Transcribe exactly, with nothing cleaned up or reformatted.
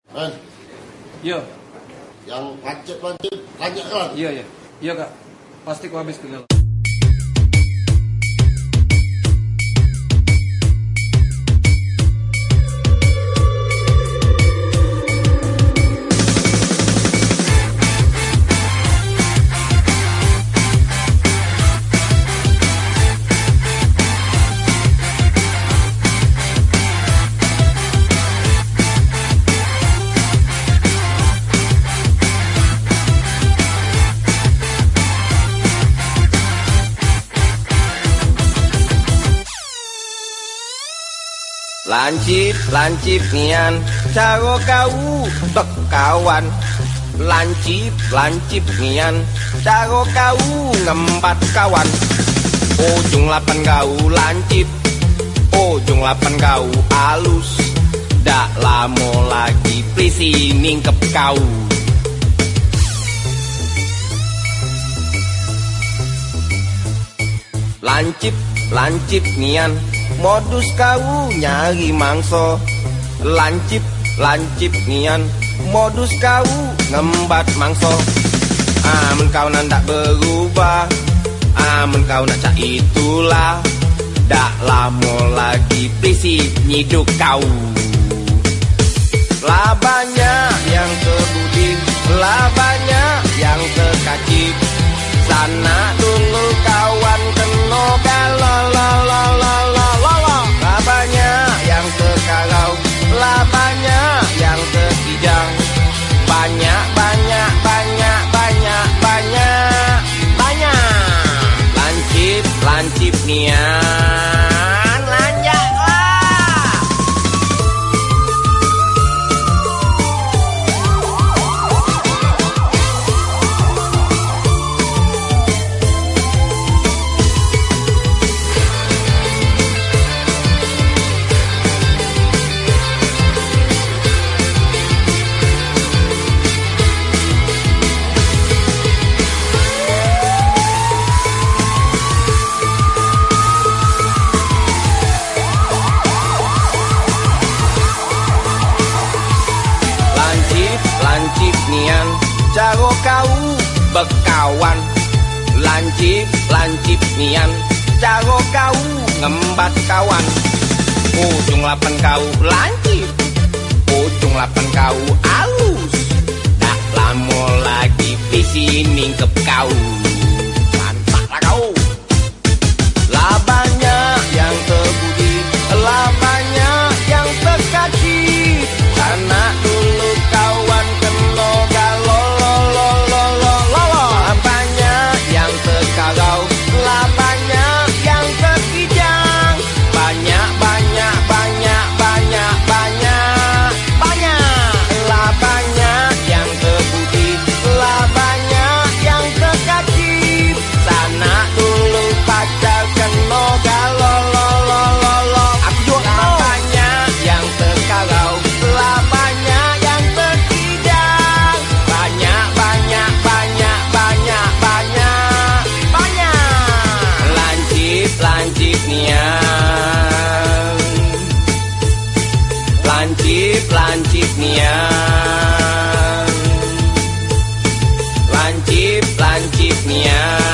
Man, Iya, yang lancip-lancip tanya kan? iya, iya. Iya, Kak. Pasti ku habis ke dalam. Lancip, lancip nian, caro kau bekawan. Lancip, lancip nian, caro kau ngembat kawan. Ujung lapan kau lancip, ujung lapan kau alus. Dak lamo lagi plisi mingkep kau. Lancip, lancip nian, modus kau nyari mangso. Lancip, lancip nian, modus kau ngembat mangso. Amun kau nandak berubah, amun kau nak cak itulah. Dak lamo lagi plisi nyiduk kau. Lah banyak yang terbudi, lah banyak yang terkacip. Sana dulu kawan keno galololololololol. Lah banyak yang terkarau, lah banyak yang terkijang. Banyak, banyak, banyak, banyak, banyak, banyak. Lancip, lancip nian, lanjak lah. Lancip nian, caro kau bekawan. Lancip, lancip nian, caro kau ngembat kawan. Ujung lapan kau lancip, ujung lapan kau alus. Dak lamo lagi visi mingkep kau. Mantap lah kau. Lah banyak yang terbudi, lah banyak yang terkacip. Karena dulu kawan keno galolololololol. Banyak yang terkarau, lah banyak yang terkijang. Banyak, banyak, banyak, banyak, banyak, banyak. Lah banyak yang terbudi, lah banyak yang terkacip. Sana dulu pacar keno galololololol. Aku juga lah banyak yang terkarau, lah banyak yang terkidang. Banyak, banyak, banyak, banyak, banyak, banyak. Lancip, lancip nian, lancip, lancip nian, lancip, lancip nian.